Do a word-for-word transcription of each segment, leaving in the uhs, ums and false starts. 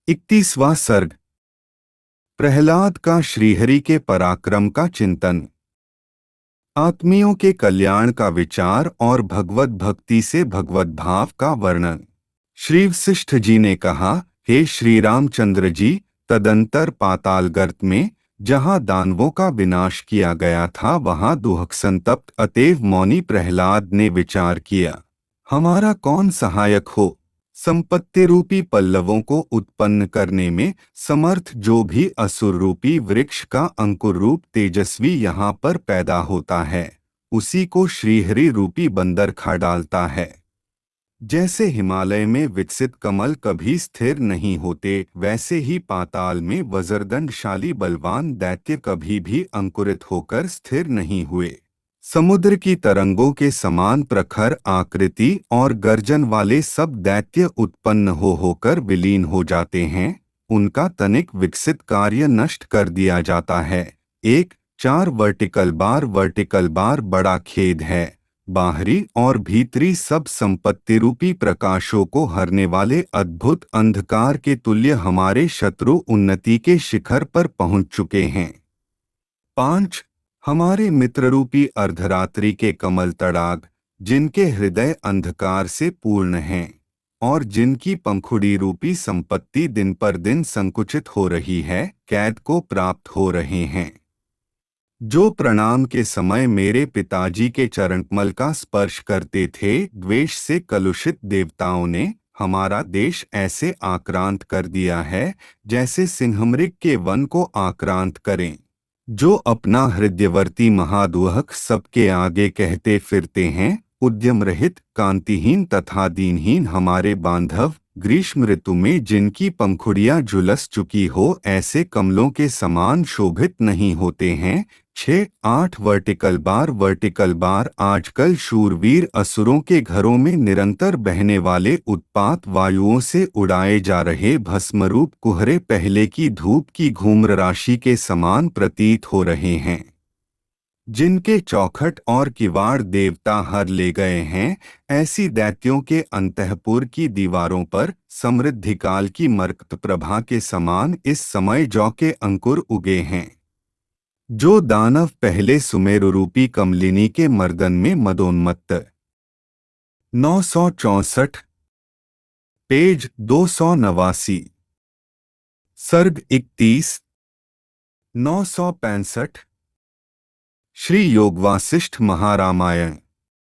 इकतीसवां सर्ग। प्रहलाद का श्रीहरि के पराक्रम का चिंतन। आत्मियों के कल्याण का विचार और भगवत भक्ति से भगवत भाव का वर्णन। श्री वशिष्ठ जी ने कहा, हे श्री रामचंद्र जी, तदंतर पाताल गर्त में जहाँ दानवों का विनाश किया गया था, वहाँ दुहक संतप्त अतएव मौनी प्रहलाद ने विचार किया, हमारा कौन सहायक हो। संपत्ति रूपी पल्लवों को उत्पन्न करने में समर्थ जो भी असुर रूपी वृक्ष का अंकुर रूप तेजस्वी यहाँ पर पैदा होता है, उसी को श्रीहरि रूपी बंदर खा डालता है। जैसे हिमालय में विकसित कमल कभी स्थिर नहीं होते, वैसे ही पाताल में वज्रदंडशाली बलवान दैत्य कभी भी अंकुरित होकर स्थिर नहीं हुए। समुद्र की तरंगों के समान प्रखर आकृति और गर्जन वाले सब दैत्य उत्पन्न हो होकर विलीन हो जाते हैं। उनका तनिक विकसित कार्य नष्ट कर दिया जाता है। एक चार वर्टिकल बार वर्टिकल बार बड़ा खेद है। बाहरी और भीतरी सब संपत्ति रूपी प्रकाशों को हरने वाले अद्भुत अंधकार के तुल्य हमारे शत्रु उन्नति के शिखर पर पहुंच चुके हैं। पांच हमारे मित्ररूपी अर्धरात्रि के कमल तड़ाग, जिनके हृदय अंधकार से पूर्ण हैं और जिनकी पंखुड़ी रूपी संपत्ति दिन पर दिन संकुचित हो रही है, कैद को प्राप्त हो रहे हैं। जो प्रणाम के समय मेरे पिताजी के चरणकमल का स्पर्श करते थे, द्वेष से कलुषित देवताओं ने हमारा देश ऐसे आक्रांत कर दिया है जैसे सिंहमृग के वन को आक्रांत करें। जो अपना हृदयवर्ती महादुहक सबके आगे कहते फिरते हैं, उद्यम रहित कांतिहीन तथा दीनहीन हमारे बांधव ग्रीष्म ऋतु में जिनकी पंखुड़ियां झुलस चुकी हो, ऐसे कमलों के समान शोभित नहीं होते हैं। छः आठ वर्टिकल बार वर्टिकल बार आजकल शूरवीर असुरों के घरों में निरंतर बहने वाले उत्पात वायुओं से उड़ाए जा रहे भस्मरूप कुहरे पहले की धूप की घूम्र राशि के समान प्रतीत हो रहे हैं। जिनके चौखट और किवाड़ देवता हर ले गए हैं, ऐसी दैत्यों के अंतःपुर की दीवारों पर समृद्धिकाल की मरकत प्रभा के समान इस समय जौ के अंकुर उगे हैं। जो दानव पहले सुमेरु रूपी कमलिनी के मर्दन में मदोन्मत्त। नौ सौ चौसठ पेज दो सौ नवासी। सर्ग इकतीस। नौ सौ पैंसठ। श्री योगवासिष्ठ महारामायण।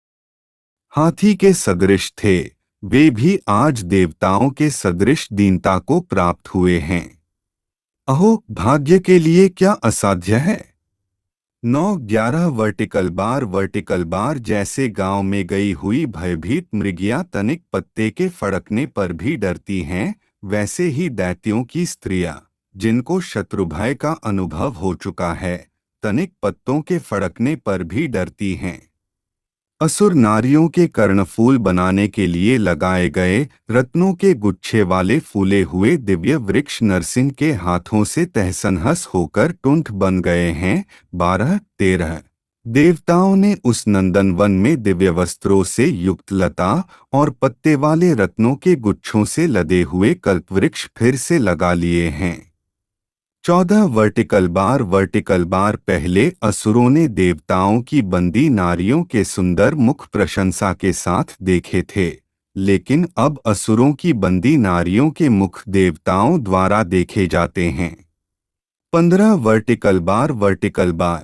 हाथी के सदृश थे, वे भी आज देवताओं के सदृश दीनता को प्राप्त हुए हैं। अहो, भाग्य के लिए क्या असाध्य है। नौ ग्यारह वर्टिकल बार वर्टिकल बार जैसे गांव में गई हुई भयभीत मृगियां तनिक पत्ते के फड़कने पर भी डरती हैं, वैसे ही दैत्यों की स्त्रियां, जिनको शत्रुभय का अनुभव हो चुका है, तनिक पत्तों के फड़कने पर भी डरती हैं। असुर नारियों के कर्णफूल बनाने के लिए लगाए गए रत्नों के गुच्छे वाले फूले हुए दिव्य वृक्ष नरसिंह के हाथों से तहसनहस होकर टुंठ बन गए हैं। बारह तेरह देवताओं ने उस नंदनवन में दिव्य वस्त्रों से युक्त लता और पत्ते वाले रत्नों के गुच्छों से लदे हुए कल्पवृक्ष फिर से लगा लिए हैं। चौदह वर्टिकल बार वर्टिकल बार पहले असुरों ने देवताओं की बंदी नारियों के सुंदर मुख प्रशंसा के साथ देखे थे, लेकिन अब असुरों की बंदी नारियों के मुख देवताओं द्वारा देखे जाते हैं। पंद्रह वर्टिकल बार वर्टिकल बार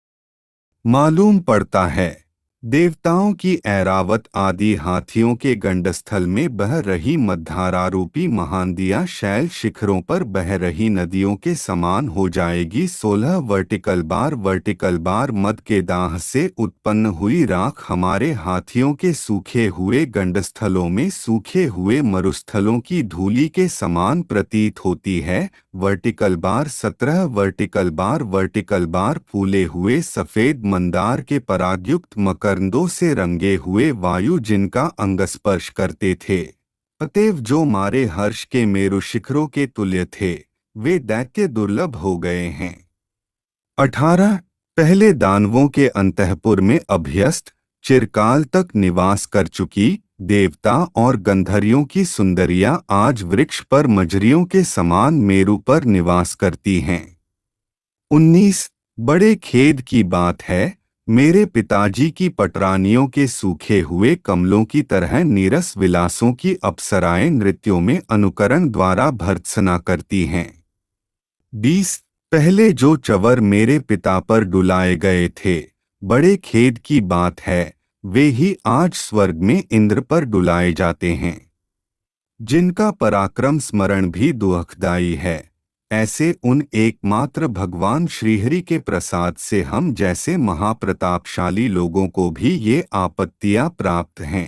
मालूम पड़ता है देवताओं की ऐरावत आदि हाथियों के गंडस्थल में बह रही मध्धारा रूपी महानदियां शैल शिखरों पर बह रही नदियों के समान हो जाएगी। सोलह वर्टिकल बार वर्टिकल बार मद के दाह से उत्पन्न हुई राख हमारे हाथियों के सूखे हुए गंडस्थलों में सूखे हुए मरुस्थलों की धूलि के समान प्रतीत होती है। वर्टिकल बार सत्रह वर्टिकल बार वर्टिकल बार फूले हुए सफेद मंदार के परागयुक्त मकरंदों से रंगे हुए वायु जिनका अंगस्पर्श करते थे, अतएव जो मारे हर्ष के मेरु शिखरों के तुल्य थे, वे दैत्य दुर्लभ हो गए हैं। अठारह पहले दानवों के अंतःपुर में अभ्यस्त चिरकाल तक निवास कर चुकी देवता और गंधर्वों की सुंदरियां आज वृक्ष पर मजरियों के समान मेरु पर निवास करती हैं। उन्नीस बड़े खेद की बात है, मेरे पिताजी की पटरानियों के सूखे हुए कमलों की तरह नीरस विलासों की अप्सराएं नृत्यों में अनुकरण द्वारा भर्त्सना करती हैं। बीस पहले जो चवर मेरे पिता पर डुलाए गए थे, बड़े खेद की बात है, वे ही आज स्वर्ग में इंद्र पर डुलाए जाते हैं। जिनका पराक्रम स्मरण भी दुखदायी है, ऐसे उन एकमात्र भगवान श्रीहरि के प्रसाद से हम जैसे महाप्रतापशाली लोगों को भी ये आपत्तियां प्राप्त हैं।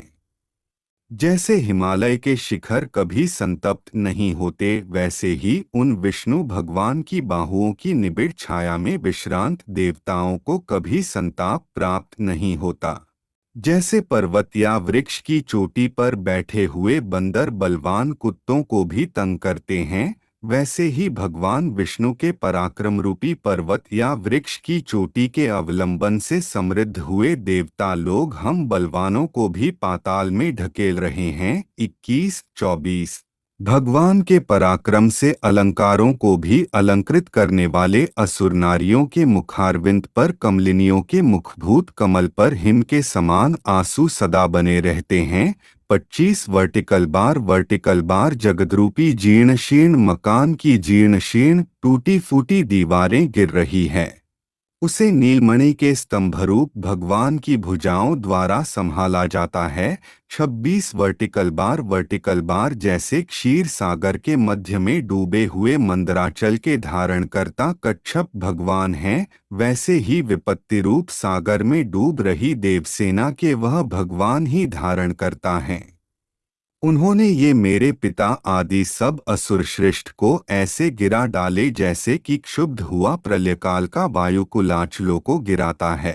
जैसे हिमालय के शिखर कभी संतप्त नहीं होते, वैसे ही उन विष्णु भगवान की बाहुओं की निबिड़ छाया में विश्रांत देवताओं को कभी संताप प्राप्त नहीं होता। जैसे पर्वत या वृक्ष की चोटी पर बैठे हुए बंदर बलवान कुत्तों को भी तंग करते हैं, वैसे ही भगवान विष्णु के पराक्रम रूपी पर्वत या वृक्ष की चोटी के अवलंबन से समृद्ध हुए देवता लोग हम बलवानों को भी पाताल में ढकेल रहे हैं। इक्कीस चौबीस भगवान के पराक्रम से अलंकारों को भी अलंकृत करने वाले असुर नारियों के मुखारविंद पर कमलिनियों के मुखभूत कमल पर हिम के समान आंसू सदा बने रहते हैं। पच्चीस वर्टिकल बार वर्टिकल बार जगद्रूपी जीर्ण शीर्ण मकान की जीर्ण शीर्ण टूटी फूटी दीवारें गिर रही है, उसे नीलमणि के स्तंभरूप भगवान की भुजाओं द्वारा संभाला जाता है। छब्बीस वर्टिकल बार वर्टिकल बार जैसे क्षीर सागर के मध्य में डूबे हुए मंदराचल के धारणकर्ता कच्छप भगवान हैं, वैसे ही विपत्ति रूप सागर में डूब रही देवसेना के वह भगवान ही धारण करता है। उन्होंने ये मेरे पिता आदि सब असुर श्रेष्ठ को ऐसे गिरा डाले जैसे कि क्षुब्ध हुआ प्रलयकाल का वायुकुलाचलों को गिराता है।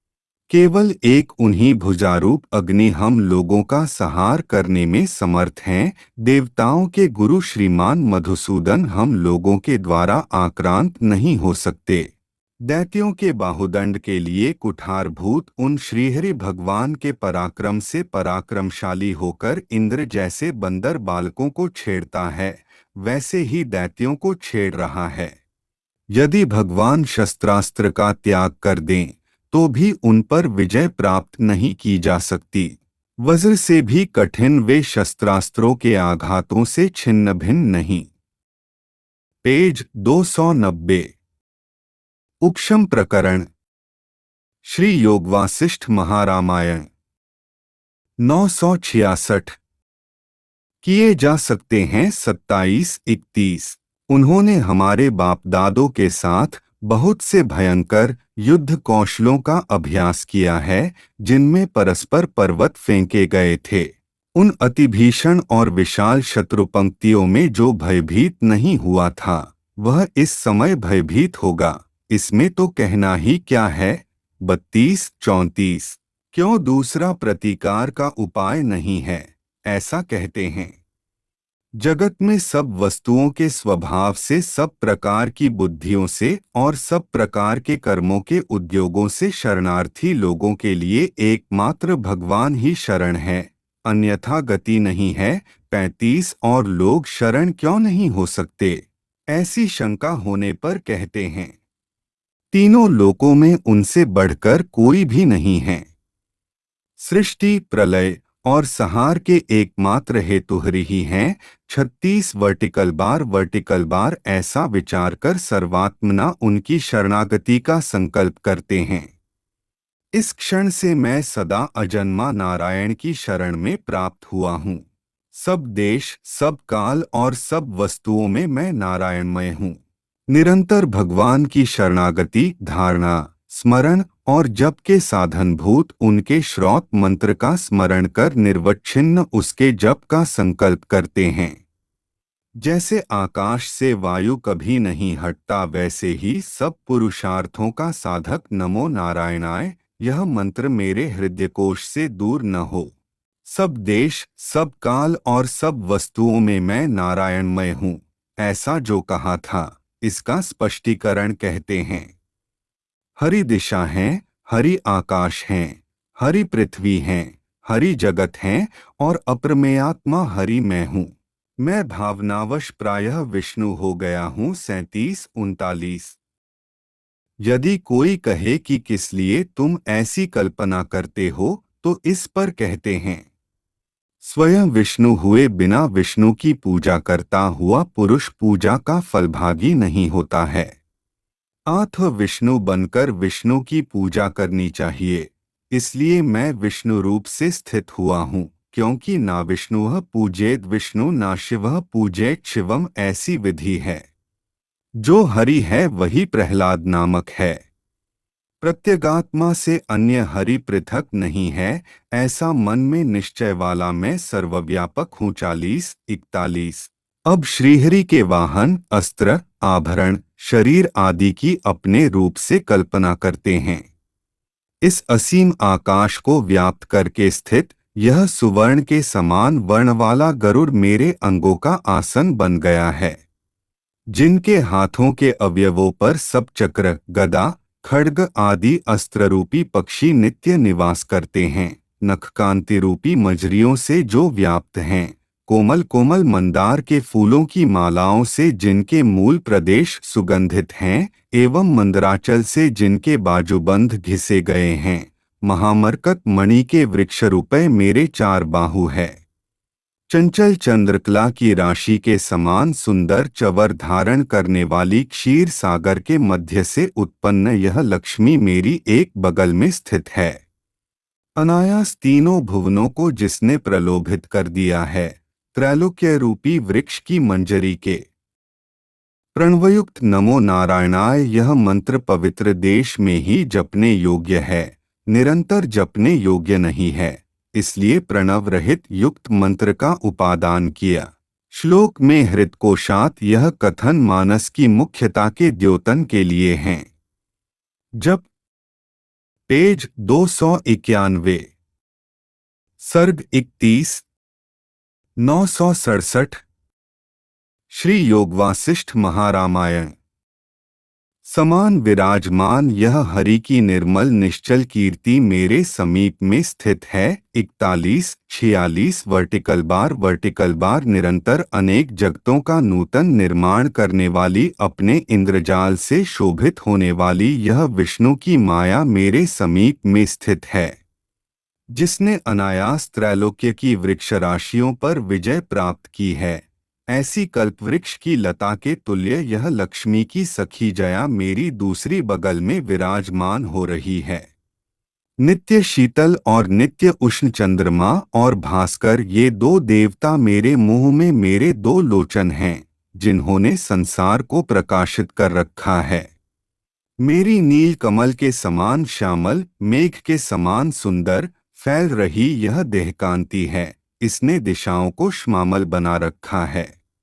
केवल एक उन्हीं भुजारूप अग्नि हम लोगों का संहार करने में समर्थ हैं। देवताओं के गुरु श्रीमान मधुसूदन हम लोगों के द्वारा आक्रांत नहीं हो सकते। दैत्यों के बाहुदंड के लिए कुठारभूत उन श्रीहरि भगवान के पराक्रम से पराक्रमशाली होकर इंद्र जैसे बंदर बालकों को छेड़ता है, वैसे ही दैत्यों को छेड़ रहा है। यदि भगवान शस्त्रास्त्र का त्याग कर दें तो भी उन पर विजय प्राप्त नहीं की जा सकती। वज्र से भी कठिन वे शस्त्रास्त्रों के आघातों से छिन्न भिन्न नहीं। पेज दो सौ नब्बे उपशम प्रकरण श्री योग वासिष्ठ महारामायण नौ सौ छियासठ किए जा सकते हैं। सत्ताईस इकतीस उन्होंने हमारे बाप दादों के साथ बहुत से भयंकर युद्ध कौशलों का अभ्यास किया है, जिनमें परस्पर पर्वत फेंके गए थे। उन अति भीषण और विशाल शत्रु पंक्तियों में जो भयभीत नहीं हुआ था, वह इस समय भयभीत होगा, इसमें तो कहना ही क्या है। बत्तीस चौंतीस क्यों दूसरा प्रतिकार का उपाय नहीं है, ऐसा कहते हैं। जगत में सब वस्तुओं के स्वभाव से, सब प्रकार की बुद्धियों से और सब प्रकार के कर्मों के उद्योगों से शरणार्थी लोगों के लिए एकमात्र भगवान ही शरण है, अन्यथा गति नहीं है। पैंतीस और लोग शरण क्यों नहीं हो सकते, ऐसी शंका होने पर कहते हैं, तीनों लोकों में उनसे बढ़कर कोई भी नहीं है। सृष्टि प्रलय और संहार के एकमात्र हेतुहरि ही हैं। छत्तीस वर्टिकल बार वर्टिकल बार ऐसा विचार कर सर्वात्मना उनकी शरणागति का संकल्प करते हैं। इस क्षण से मैं सदा अजन्मा नारायण की शरण में प्राप्त हुआ हूँ। सब देश, सब काल और सब वस्तुओं में मैं नारायणमय हूँ। निरंतर भगवान की शरणागति, धारणा, स्मरण और जप के साधनभूत उनके श्रौत मंत्र का स्मरण कर निर्वच्छिन्न उसके जप का संकल्प करते हैं। जैसे आकाश से वायु कभी नहीं हटता, वैसे ही सब पुरुषार्थों का साधक नमो नारायणाय यह मंत्र मेरे हृदयकोश से दूर न हो। सब देश, सब काल और सब वस्तुओं में मैं नारायणमय हूँ, ऐसा जो कहा था, इसका स्पष्टीकरण कहते हैं। हरि दिशा हैं, हरि आकाश हैं, हरि पृथ्वी हैं, हरि जगत हैं और अप्रमेयात्मा हरि मैं हूँ। मैं भावनावश प्रायः विष्णु हो गया हूँ। सैंतीस उनतालीस। यदि कोई कहे कि किस लिए तुम ऐसी कल्पना करते हो, तो इस पर कहते हैं, स्वयं विष्णु हुए बिना विष्णु की पूजा करता हुआ पुरुष पूजा का फलभागी नहीं होता है। अथ विष्णु बनकर विष्णु की पूजा करनी चाहिए। इसलिए मैं विष्णु रूप से स्थित हुआ हूँ, क्योंकि ना विष्णु पूजेत विष्णु ना शिव पूजेत शिवम, ऐसी विधि है। जो हरि है वही प्रहलाद नामक है। प्रत्यगात्मा से अन्य हरि पृथक नहीं है, ऐसा मन में निश्चय वाला मैं सर्वव्यापक हूँ। चालीस इकतालीस। अब श्रीहरि के वाहन, अस्त्र, आभरण, शरीर आदि की अपने रूप से कल्पना करते हैं। इस असीम आकाश को व्याप्त करके स्थित यह सुवर्ण के समान वर्ण वाला गरुड़ मेरे अंगों का आसन बन गया है। जिनके हाथों के अवयवों पर सब चक्र, गदा, खड्ग आदि अस्त्र रूपी पक्षी नित्य निवास करते हैं। नखकांति रूपी मजरियों से जो व्याप्त हैं, कोमल कोमल मंदार के फूलों की मालाओं से जिनके मूल प्रदेश सुगंधित हैं, एवं मंदराचल से जिनके बाजूबंद घिसे गए हैं, महामरकत मणि के वृक्ष रूपे मेरे चार बाहु है। चंचल चंद्रकला की राशि के समान सुंदर चवर धारण करने वाली क्षीर सागर के मध्य से उत्पन्न यह लक्ष्मी मेरी एक बगल में स्थित है। अनायास तीनों भुवनों को जिसने प्रलोभित कर दिया है, त्रैलोक्य रूपी वृक्ष की मंजरी के प्रणवयुक्त नमो नारायणाय यह मंत्र पवित्र देश में ही जपने योग्य है, निरंतर जपने योग्य नहीं है। इसलिए प्रणव रहित युक्त मंत्र का उपादान किया। श्लोक में हृदकोशात यह कथन मानस की मुख्यता के द्योतन के लिए हैं। जप पेज दो सौ इक्यानवे। सर्ग इकतीस। नौ सौ सड़सठ। श्री योग वासिष्ठ महारामायण। समान विराजमान यह हरि की निर्मल निश्चल कीर्ति मेरे समीप में स्थित है। इकतालीस छियालीस। वर्टिकल बार वर्टिकल बार निरंतर अनेक जगतों का नूतन निर्माण करने वाली अपने इंद्रजाल से शोभित होने वाली यह विष्णु की माया मेरे समीप में स्थित है। जिसने अनायास त्रैलोक्य की वृक्ष राशियों पर विजय प्राप्त की है, ऐसी कल्पवृक्ष की लता के तुल्य यह लक्ष्मी की सखी जया मेरी दूसरी बगल में विराजमान हो रही है। नित्य शीतल और नित्य उष्ण चंद्रमा और भास्कर ये दो देवता मेरे मुंह में मेरे दो लोचन हैं, जिन्होंने संसार को प्रकाशित कर रखा है। मेरी नील कमल के समान श्यामल, मेघ के समान सुंदर फैल रही यह देहकांति है। इसने दिशाओं को श्यामल बना रखा है।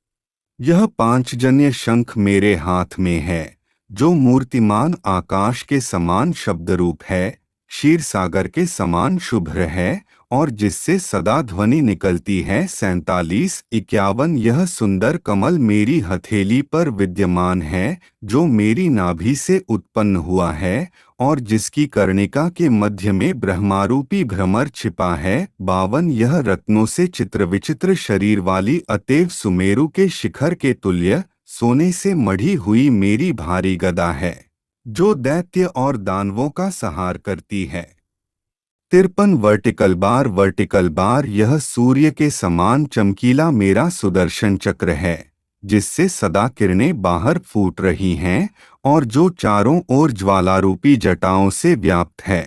यह पांचजन्य शंख मेरे हाथ में है, जो मूर्तिमान आकाश के समान शब्दरूप है, क्षीर सागर के समान शुभ्र है और जिससे सदा ध्वनि निकलती है। सैंतालीस इक्यावन। यह सुंदर कमल मेरी हथेली पर विद्यमान है, जो मेरी नाभि से उत्पन्न हुआ है और जिसकी कर्णिका के मध्य में ब्रह्मारूपी भ्रमर छिपा है। बावन। यह रत्नों से चित्र विचित्र शरीर वाली अतएव सुमेरु के शिखर के तुल्य सोने से मढ़ी हुई मेरी भारी गदा है, जो दैत्य और दानवों का संहार करती है। तिरपन। वर्टिकल बार वर्टिकल बार यह सूर्य के समान चमकीला मेरा सुदर्शन चक्र है, जिससे सदा किरणें बाहर फूट रही हैं और जो चारों ओर ज्वालारूपी जटाओं से व्याप्त है।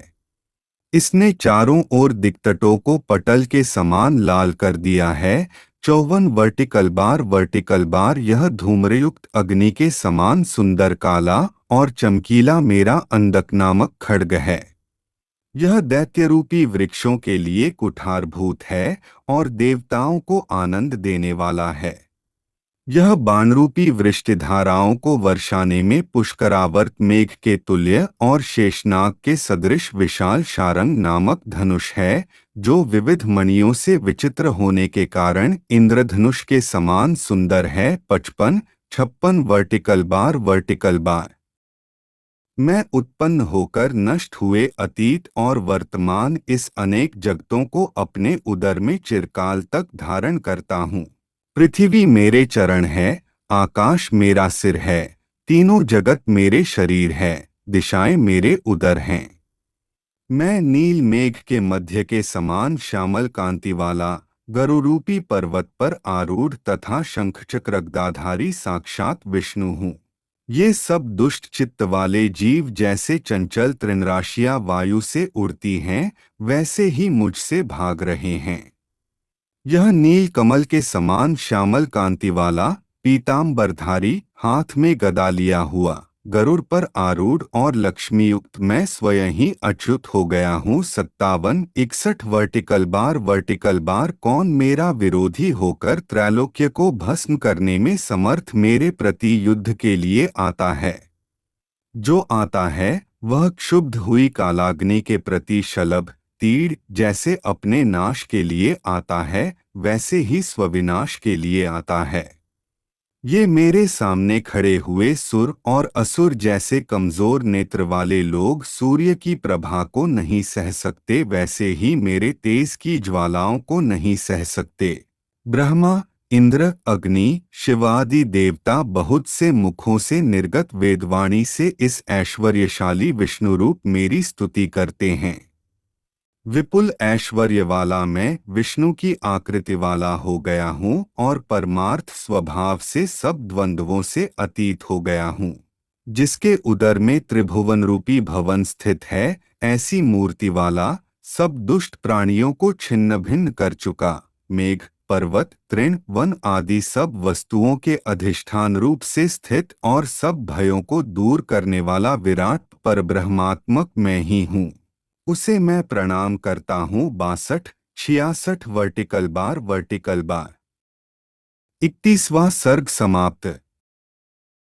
इसने चारों ओर दिक्तटों को पटल के समान लाल कर दिया है। चौवन। वर्टिकल बार वर्टिकल बार यह धूम्रयुक्त अग्नि के समान सुंदर काला और चमकीला मेरा अंधक नामक खड्ग है। यह दैत्यरूपी वृक्षों के लिए कुठारभूत है और देवताओं को आनंद देने वाला है। यह बाणरूपी वृष्टिधाराओं को वर्षाने में पुष्करावर्त मेघ के तुल्य और शेषनाग के सदृश विशाल शारंग नामक धनुष है, जो विविध मणियों से विचित्र होने के कारण इंद्रधनुष के समान सुंदर है। पचपन छप्पन। वर्टिकल बार वर्टिकल बार मैं उत्पन्न होकर नष्ट हुए अतीत और वर्तमान इस अनेक जगतों को अपने उदर में चिरकाल तक धारण करता हूँ। पृथ्वी मेरे चरण है, आकाश मेरा सिर है, तीनों जगत मेरे शरीर है, दिशाएं मेरे उदर हैं। मैं नील मेघ के मध्य के समान श्यामल कांति वाला गरुरूपी पर्वत पर आरूढ़ तथा शंखचक्र गदाधारी साक्षात विष्णु हूँ। ये सब दुष्ट चित्त वाले जीव जैसे चंचल तृणराशियां वायु से उड़ती हैं, वैसे ही मुझसे भाग रहे हैं। यह नील कमल के समान श्यामल कांति वाला पीतांबरधारी, हाथ में गदा लिया हुआ, गरुड़ पर आरूढ़ और लक्ष्मीयुक्त मैं स्वयं ही अच्युत हो गया हूँ। सत्तावन इकसठ वर्टिकल बार वर्टिकल बार कौन मेरा विरोधी होकर त्रैलोक्य को भस्म करने में समर्थ मेरे प्रति युद्ध के लिए आता है। जो आता है वह क्षुब्ध हुई कालाग्नि के प्रति शलभ तीर जैसे अपने नाश के लिए आता है, वैसे ही स्वविनाश के लिए आता है। ये मेरे सामने खड़े हुए सुर और असुर जैसे कमजोर नेत्र वाले लोग सूर्य की प्रभा को नहीं सह सकते, वैसे ही मेरे तेज की ज्वालाओं को नहीं सह सकते। ब्रह्मा, इंद्र, अग्नि, शिवादि देवता बहुत से मुखों से निर्गत वेदवाणी से इस ऐश्वर्यशाली विष्णु रूप मेरी स्तुति करते हैं। विपुल ऐश्वर्य वाला मैं विष्णु की आकृति वाला हो गया हूँ और परमार्थ स्वभाव से सब द्वंद्वों से अतीत हो गया हूँ। जिसके उदर में त्रिभुवन रूपी भवन स्थित है, ऐसी मूर्ति वाला, सब दुष्ट प्राणियों को छिन्न भिन्न कर चुका, मेघ, पर्वत, तृण, वन आदि सब वस्तुओं के अधिष्ठान रूप से स्थित और सब भयों को दूर करने वाला विराट परब्रह्मात्मक मैं ही हूँ। उसे मैं प्रणाम करता हूँ। बासठ छियासठ वर्टिकल बार वर्टिकल बार। इकतीसवां सर्ग समाप्त।